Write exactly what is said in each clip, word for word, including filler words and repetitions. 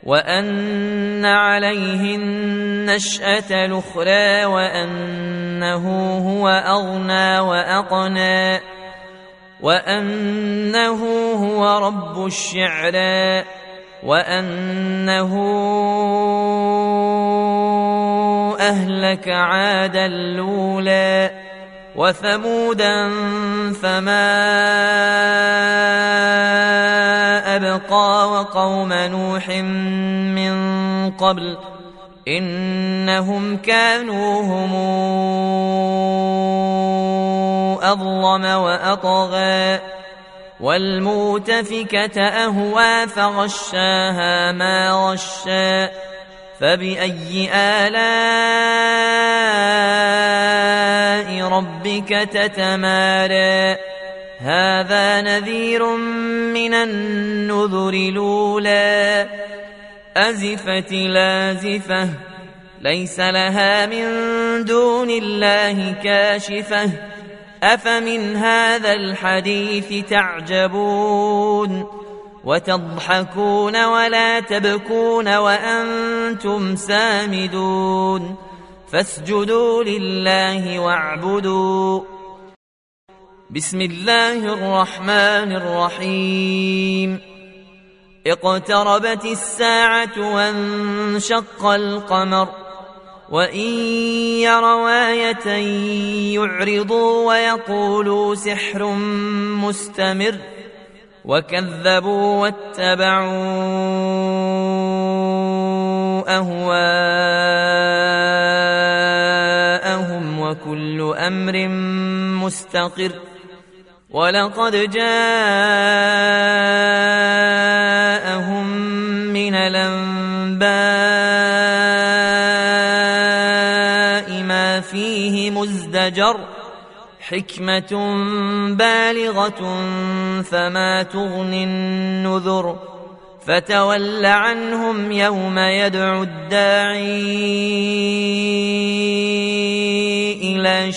وأن عليه النشأة الأخرى وأنه هو أغنى وأقنى وأنه هو رب الشعرى وأنه أهلك عادا الأولى وثمودا فما أبقى وقوم نوح من قبل إنهم كانوا هم أظلم وأطغى والمؤتفكة أهوى فغشاها ما غشى فبأي آلاء ربك تتمارى هذا نذير من النذر الأولى أزفت لازفة ليس لها من دون الله كاشفة أفمن هذا الحديث تعجبون وتضحكون ولا تبكون وأنتم سامدون فاسجدوا لله واعبدوا بسم الله الرحمن الرحيم اقتربت الساعة وانشق القمر وإن يروا آية يعرضوا ويقولوا سحر مستمر وكذبوا واتبعوا أهواءهم وكل أمر مستقر ولقد جاءهم من الأنباء ما فيه مزدجر حكمة بالغة فما تغني النذر فتول عنهم يوم يدعو الداعي إلى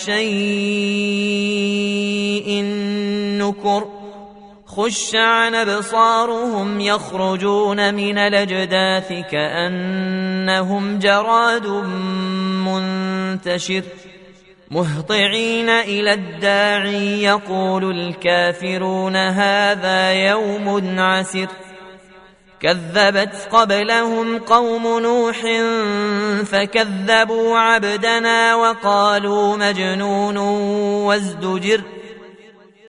شيء نكر خش عن أبصارهم يخرجون من الأجداث كأنهم جراد منتشر مهطعين إلى الداعي يقول الكافرون هذا يوم عسر كذبت قبلهم قوم نوح فكذبوا عبدنا وقالوا مجنون وازدجر